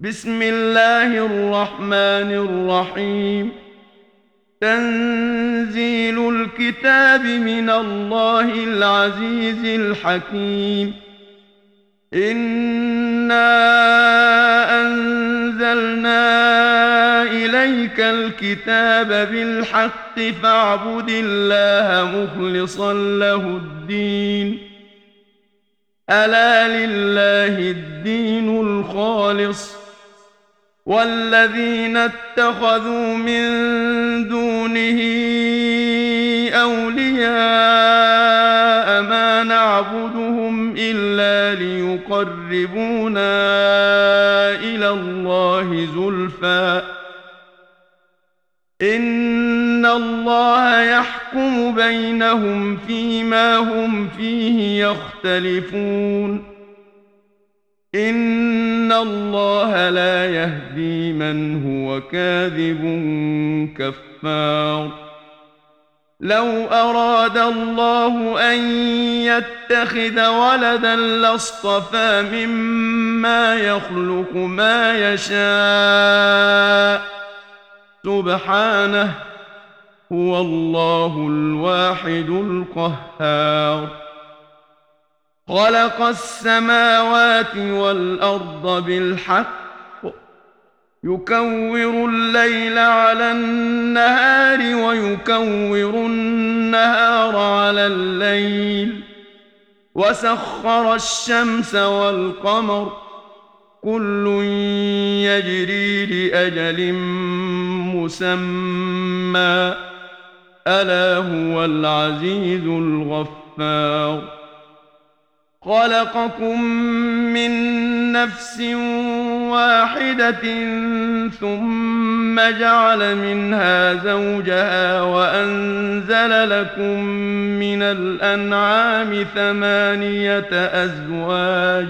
بسم الله الرحمن الرحيم. تنزيل الكتاب من الله العزيز الحكيم. إنا أنزلنا إليك الكتاب بالحق فاعبد الله مخلصا له الدين. ألا لله الدين الخالص، والذين اتخذوا من دونه أولياء ما نعبدهم إلا ليقربونا إلى الله زلفى إن الله يحكم بينهم فيما هم فيه يختلفون. إن الله لا يهدي من هو كاذب كفار. لو أراد الله أن يتخذ ولدا لاصطفى مما يخلق ما يشاء سبحانه، هو الله الواحد القهار. خلق السماوات والأرض بالحق يكور الليل على النهار ويكور النهار على الليل، وسخر الشمس والقمر كل يجري لأجل مسمى، ألا هو العزيز الغفار. خلقكم من نفس واحدة ثم جعل منها زوجها وأنزل لكم من الأنعام 8 أزواج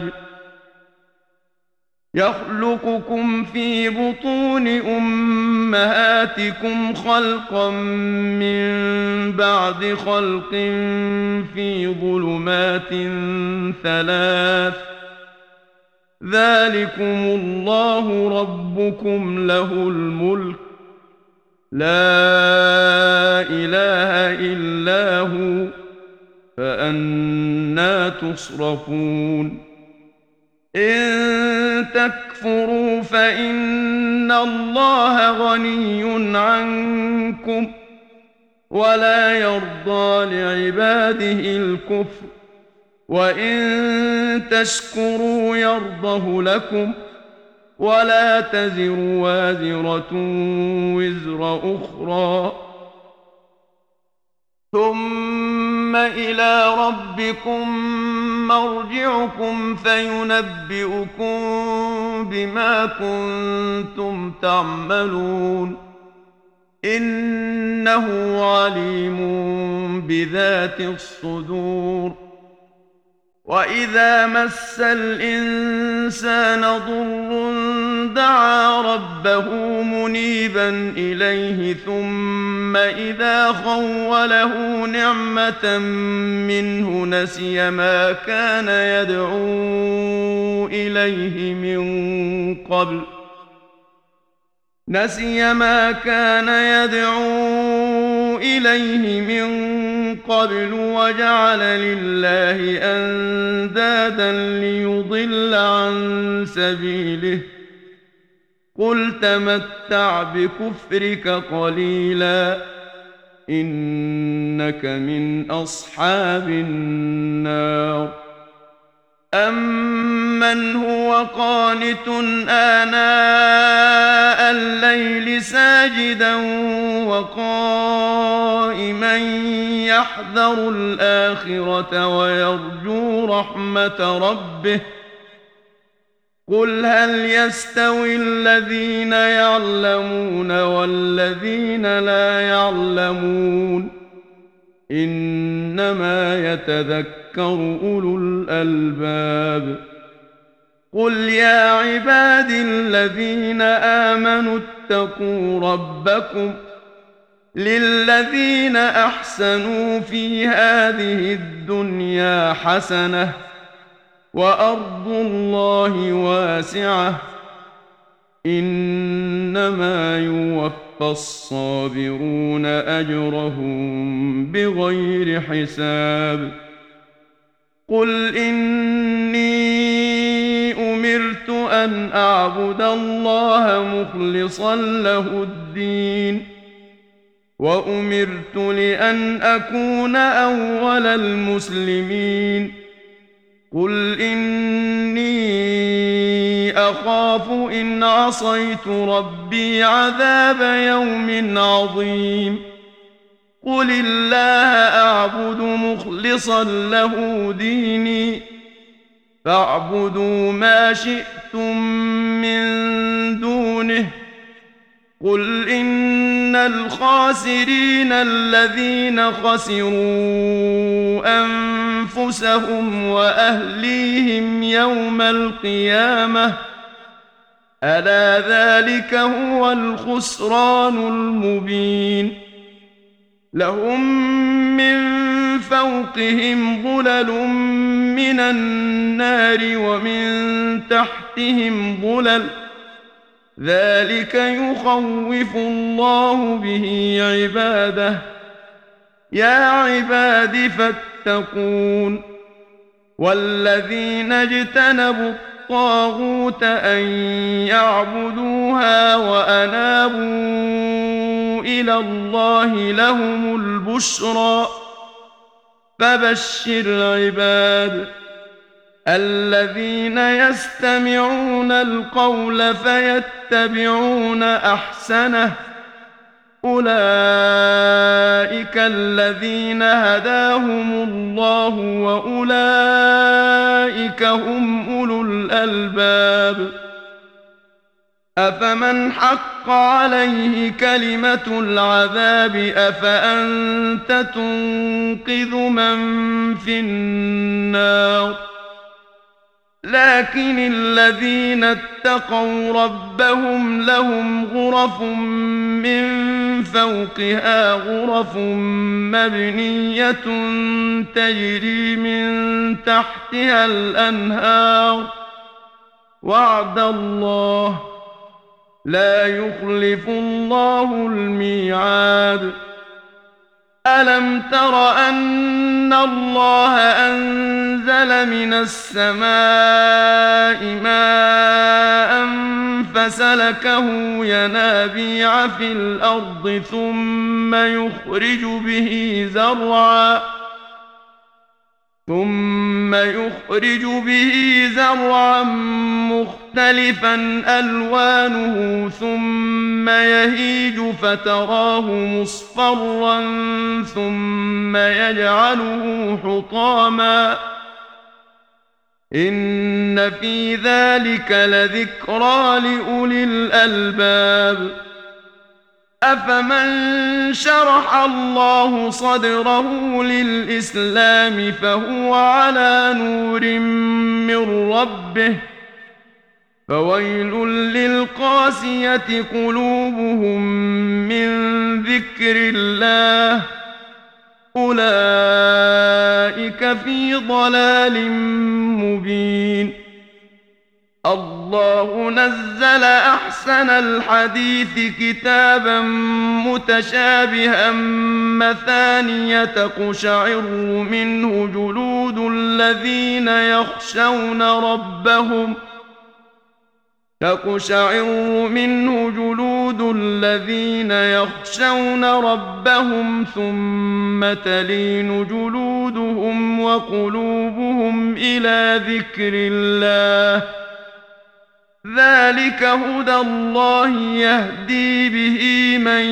يخلقكم في بطون أمهاتكم خلقا من بعد خلق في ظلمات 3، ذلكم الله ربكم له الملك لا إله إلا هو، فأنى تصرفون. إن تكفروا فإن الله غني عنكم ولا يرضى لعباده الكفر، وإن تشكروا يرضه لكم ولا تزر وازرة وزر أخرى، ثم إلى ربكم مرجعكم فينبئكم بما كنتم تعملون، إنه عليم بذات الصدور. وإذا مس الإنسان ضر دعا ربه منيبا إليه ثم إذا خوله نعمة منه نسي ما كان يدعو إليه من قبل وجعل لله أندادا ليضل عن سبيله. قل تمتع بكفرك قليلا إنك من أصحاب النار. أمن هو قانت آناء الليل ساجدا وقائما يحذر الآخرة ويرجو رحمة ربه، قل هل يستوي الذين يعلمون والذين لا يعلمون، إنما يتذكر أولو الألباب. قل يا عبادي الذين آمنوا اتقوا ربكم للذين أحسنوا في هذه الدنيا حسنة وأرض الله واسعة إنما يوفى الصابرون أجرهم بغير حساب قل إني أمرت أن أعبد الله مخلصا له الدين وأمرت لأن أكون أول المسلمين قل إني أخاف إن عصيت ربي عذاب يوم عظيم قل الله أعبد مخلصا له ديني فاعبدوا ما شئتم من دونه قل إن الخاسرين الذين خسروا أنفسهم وأهليهم يوم القيامة ألا ذلك هو الخسران المبين لهم من فوقهم ظلل من النار ومن تحتهم ظلل ذلك يخوف الله به عباده يا عباد فاتقون والذين اجتنبوا الطاغوت أن يعبدوها وأنابوا إلى الله لهم البشرى فبشر عباد الذين يستمعون القول فيتبعون أحسنه أولئك الذين هداهم الله وأولئك هم أولو الألباب أفمن حق عليه كلمة العذاب أفأنت تنقذ من في النار لكن الذين اتقوا ربهم لهم غرف من فوقها غرف مبنية تجري من تحتها الأنهار وعد الله لا يخلف الله الميعاد ألم تر أن الله أنزل من السماء ماء فسلكه ينابيع في الأرض ثم يخرج به زرعا مختلفا ألوانه ثم يهيج فتراه مصفرا ثم يجعله حطاما إن في ذلك لذكرى لأولي الألباب أفمن شرح الله صدره للإسلام فهو على نور من ربه فويل للقاسية قلوبهم من ذكر الله أولئك في ضلال مبين الله نزل أحسن الحديث كتابا متشابها مثانية تقشعر منه جلود الذين يخشون ربهم ثم تلين جلودهم وقلوبهم إلى ذكر الله ذلك هدى الله يهدي به من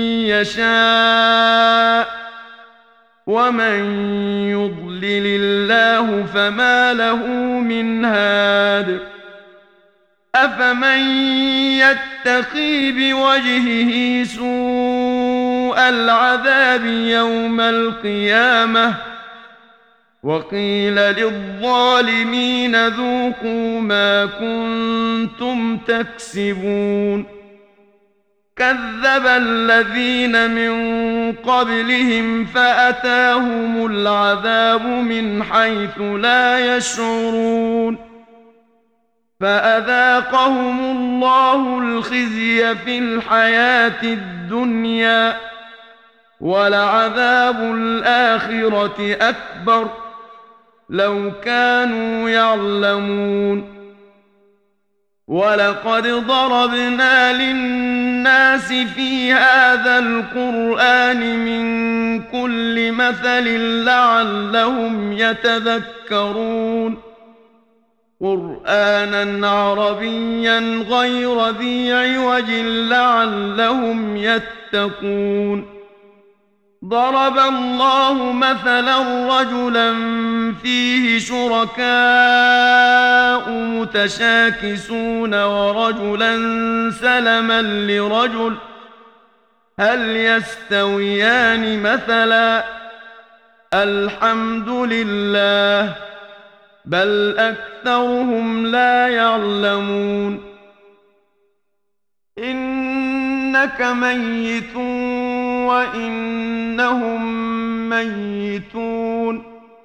يشاء ومن يضلل الله فما له من هاد أفمن يتقي بوجهه سوء العذاب يوم القيامة وقيل للظالمين ذوقوا ما كنتم تكسبون كذب الذين من قبلهم فأتاهم العذاب من حيث لا يشعرون فأذاقهم الله الخزي في الحياة الدنيا ولعذاب الآخرة أكبر لو كانوا يعلمون ولقد ضربنا للناس في هذا القرآن من كل مثل لعلهم يتذكرون قرآنا عربيا غير ذي عوج لعلهم يتقون ضرب الله مثلا رجلا فيه شركاء متشاكسون ورجلا سلما لرجل هل يستويان مثلا الحمد لله بل أكثرهم لا يعلمون إنك ميت وإنهم ميتون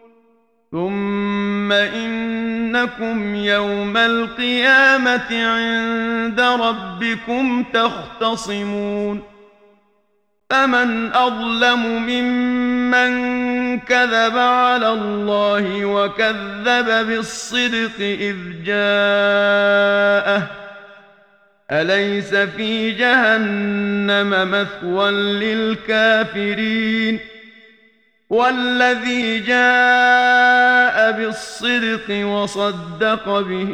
ثم إنكم يوم القيامة عند ربكم تختصمون فمن أظلم ممن كذب على الله وكذب بالصدق إذ جاءه أليس في جهنم مثوى للكافرين والذي جاء بالصدق وصدق به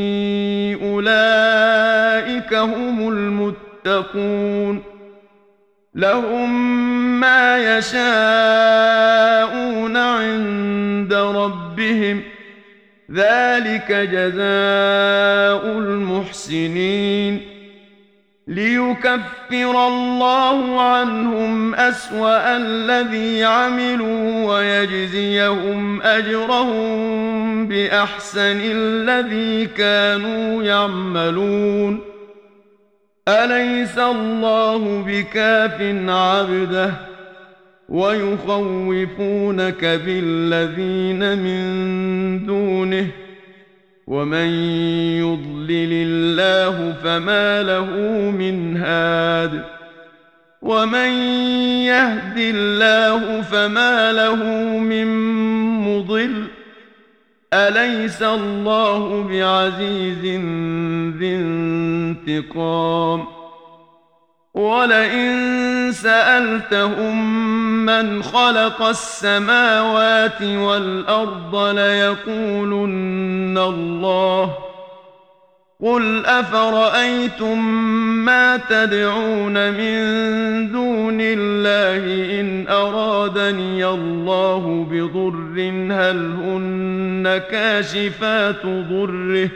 أولئك هم المتقون لهم ما يشاءون عند ربهم ذلك جزاء المحسنين ليكفر الله عنهم أسوأ الذي عملوا ويجزيهم أجرهم بأحسن الذي كانوا يعملون أليس الله بكاف عبده ويخوفونك بالذين من دونه ومن يضلل الله فما له من هاد ومن يهد الله فما له من مضل أليس الله بعزيز ذي انتقام ولئن سألتهم من خلق السماوات والأرض ليقولن الله قل أفرأيتم ما تدعون من دون الله إن أرادني الله بضر هل هن كاشفات ضره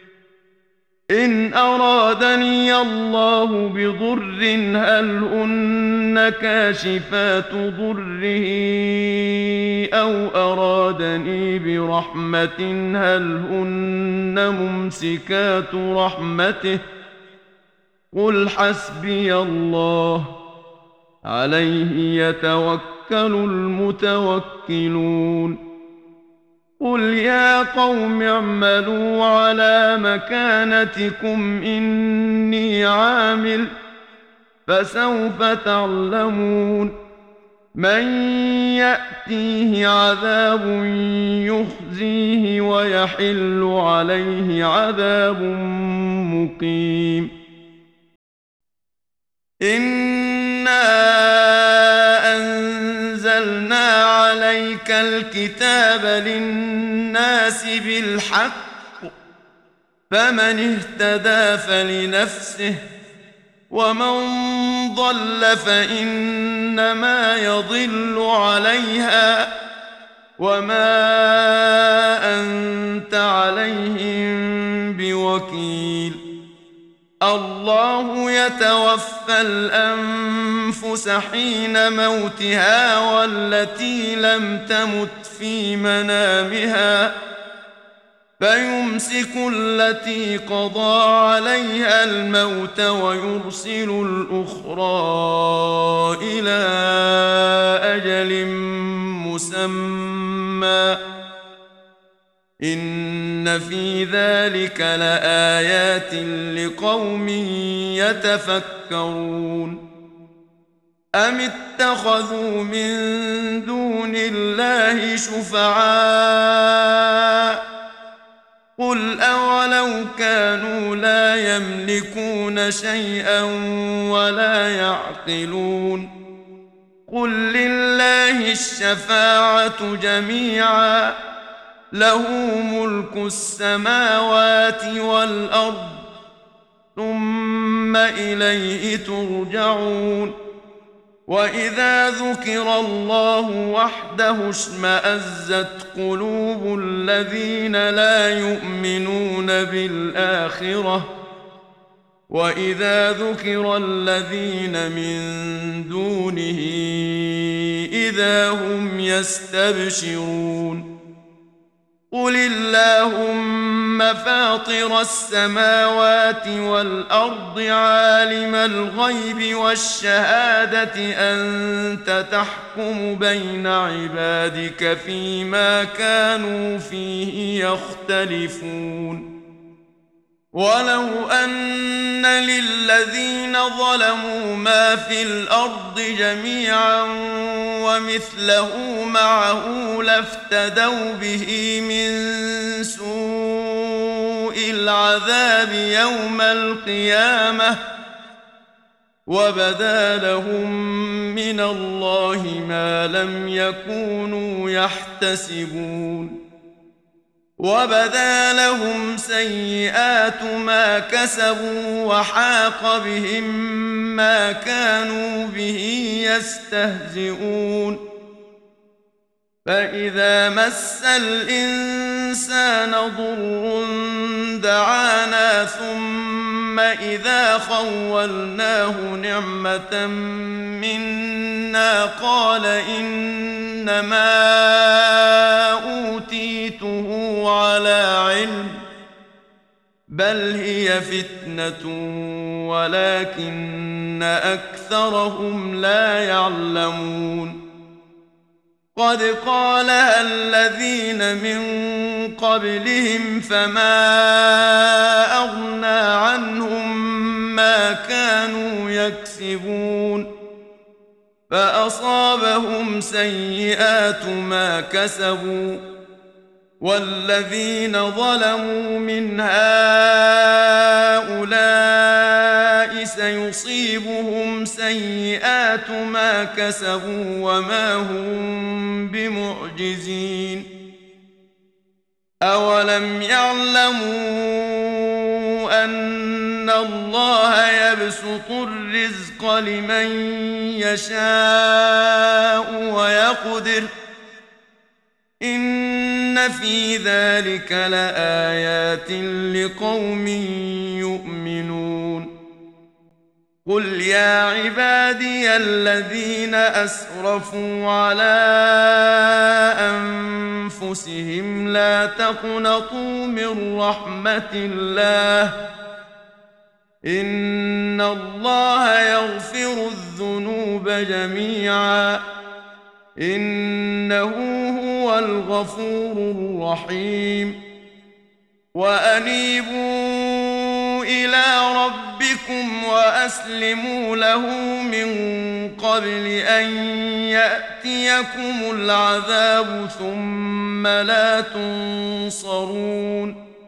إن أرادني الله بضر هل هن كاشفات ضره أو أرادني برحمة هل هن ممسكات رحمته قل حسبي الله عليه يتوكل المتوكلون قل يا قوم اعملوا على مكانتكم إني عامل فسوف تعلمون من يأتيه عذاب يخزيه ويحل عليه عذاب مقيم إنا أنزلنا عليك الكتاب للناس بالحق فمن اهتدى فلنفسه ومن ضل فإنما يضل عليها وما أنت عليهم بوكيل الله يتوفى الأنفس حين موتها والتي لم تمت في منامها فيمسك التي قضى عليها الموت ويرسل الأخرى إلى أجل مسمى إن في ذلك لآيات لقوم يتفكرون أم اتخذوا من دون الله شفعاء قل أولو كانوا لا يملكون شيئا ولا يعقلون قل لله الشفاعة جميعا له ملك السماوات والأرض ثم إليه ترجعون وإذا ذكر الله وحده اشمأزت قلوب الذين لا يؤمنون بالآخرة وإذا ذكر الذين من دونه إذا هم يستبشرون قل اللهم فاطر السماوات والأرض عالم الغيب والشهادة أنت تحكم بين عبادك فيما كانوا فيه يختلفون ولو أن للذين ظلموا ما في الأرض جميعا ومثله معه لافتدوا به من سوء العذاب يوم القيامة وبدا لهم من الله ما لم يكونوا يحتسبون وبدا لهم سيئات ما كسبوا وحاق بهم ما كانوا به يستهزئون فإذا مس الإنسان ضر دعانا ثم إذا خولناه نعمة منا قال إنما أوتيته على علم بل هي فتنة ولكن أكثرهم لا يعلمون قد قالها الذين من قبلهم فما أغنى عنهم ما كانوا يكسبون فأصابهم سيئات ما كسبوا والذين ظلموا من هؤلاء سيصيبهم سيئات ما كسبوا وما هم بمعجزين أولم يعلموا أن الله يبسط الرزق لمن يشاء ويقدر إن في ذلك لآيات لقوم يؤمنون قل يا عبادي الذين أسرفوا على أنفسهم لا تقنطوا من رحمة الله إن الله يغفر الذنوب جميعا إنه هو الغفور الرحيم وأنيبوا إلى ربكم وأسلموا له من قبل أن يأتيكم العذاب ثم لا تنصرون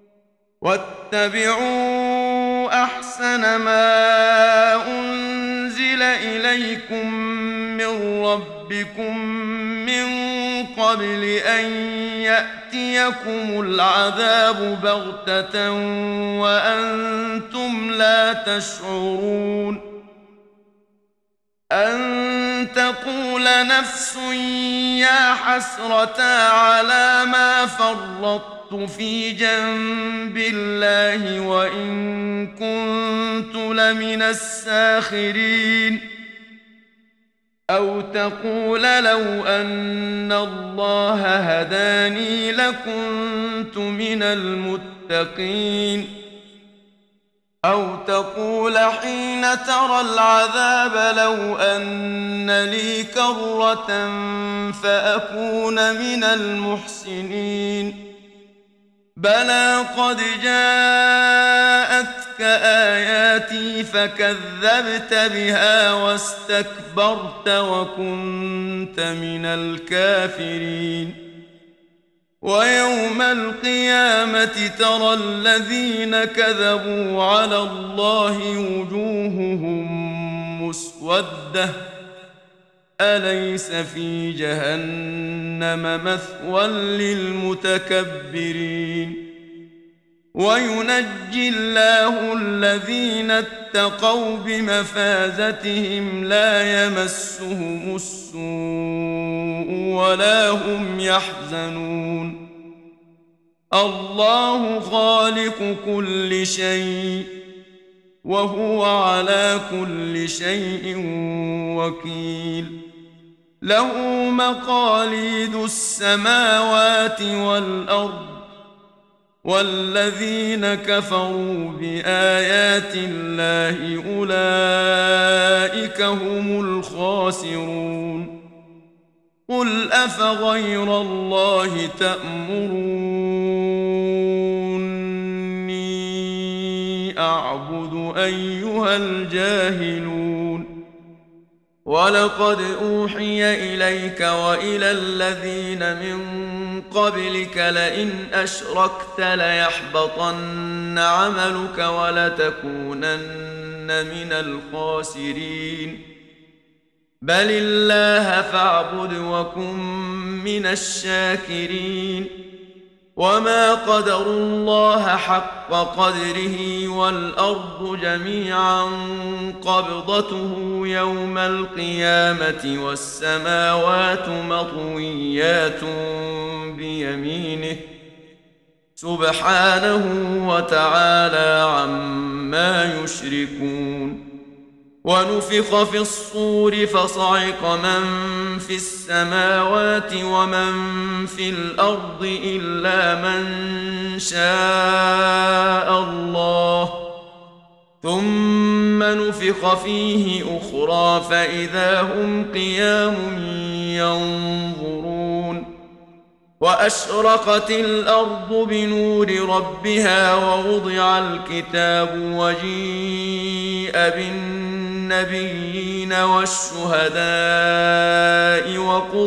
واتبعوا أحسن ما أنزل إليكم من ربكم من قبل أن يأتيكم العذاب بغتة وأنتم لا تشعرون أن تقول نفس يا حسرة على ما فرطت في جنب الله وإن كنت لمن الساخرين أو تقول لو أن الله هداني لكنت من المتقين أو تقول حين ترى العذاب لو أن لي كرة فأكون من المحسنين بلى قد جاءتك آياتي فكذبت بها واستكبرت وكنت من الكافرين ويوم القيامة ترى الذين كذبوا على الله وجوههم مسودة أليس في جهنم مثوى للمتكبرين وينجي الله الذين اتقوا بمفازتهم لا يمسهم السوء ولا هم يحزنون الله خالق كل شيء وهو على كل شيء وكيل له مقاليد السماوات والأرض والذين كفروا بآيات الله أولئك هم الخاسرون قل أفغير الله تأمروني أعبد أيها الجاهلون ولقد أوحي إليك وإلى الذين من قبلك لئن أشركت ليحبطن عملك ولتكونن من الخاسرين بل الله فاعبد وكن من الشاكرين وما قدروا الله حق قدره والأرض جميعا قبضته يوم القيامة والسماوات مطويات بيمينه سبحانه وتعالى عما يشركون ونفخ في الصور فصعق من في السماوات ومن في الأرض إلا من شاء الله ثم نفخ فيه أخرى فإذا هم قيام ينظرون وأشرقت الأرض بنور ربها ووضع الكتاب وجيء بالنبيين والشهداء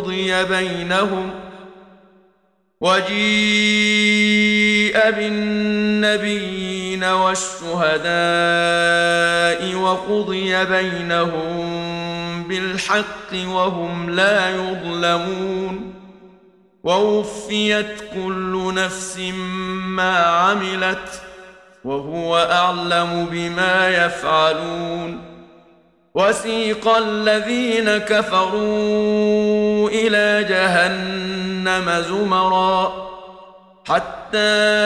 وقضي بينهم بالحق وهم لا يظلمون ووفيت كل نفس ما عملت وهو أعلم بما يفعلون وسيق الذين كفروا إلى جهنم زمرا حتى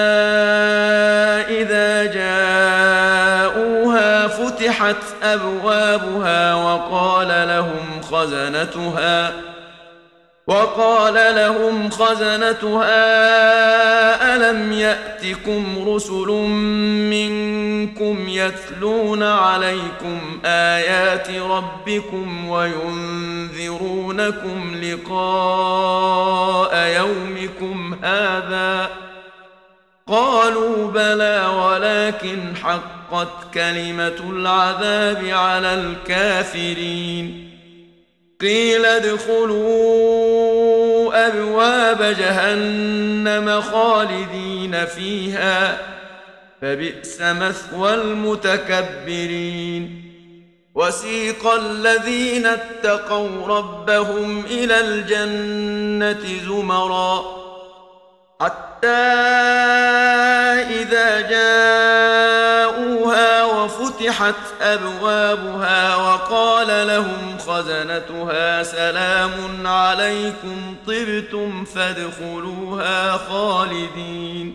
إذا جاءوها فتحت أبوابها وقال لهم خزنتها ألم يأتكم رسل منكم يتلون عليكم آيات ربكم وينذرونكم لقاء يومكم هذا قالوا بلى ولكن حقت كلمة العذاب على الكافرين قيل ادخلوا أبواب جهنم خالدين فيها فبئس مثوى المتكبرين وسيق الذين اتقوا ربهم إلى الجنة زمرا حتى إذا جاءوها وفتحت أبوابها وقال لهم خزنتها سلام عليكم طبتم فادخلوها خالدين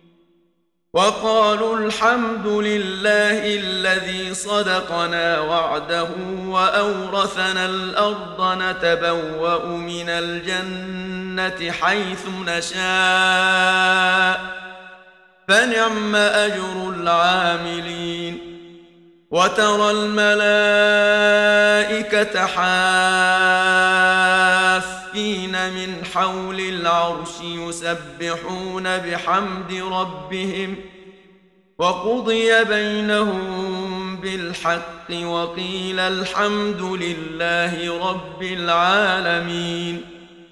وقالوا الحمد لله الذي صدقنا وعده وأورثنا الأرض نتبوأ من الجنة حيث نشاء فنعم أجر العاملين وترى الملائكة حافين الصافين من حول العرش يسبحون بحمد ربهم وقضي بينهم بالحق وقيل الحمد لله رب العالمين.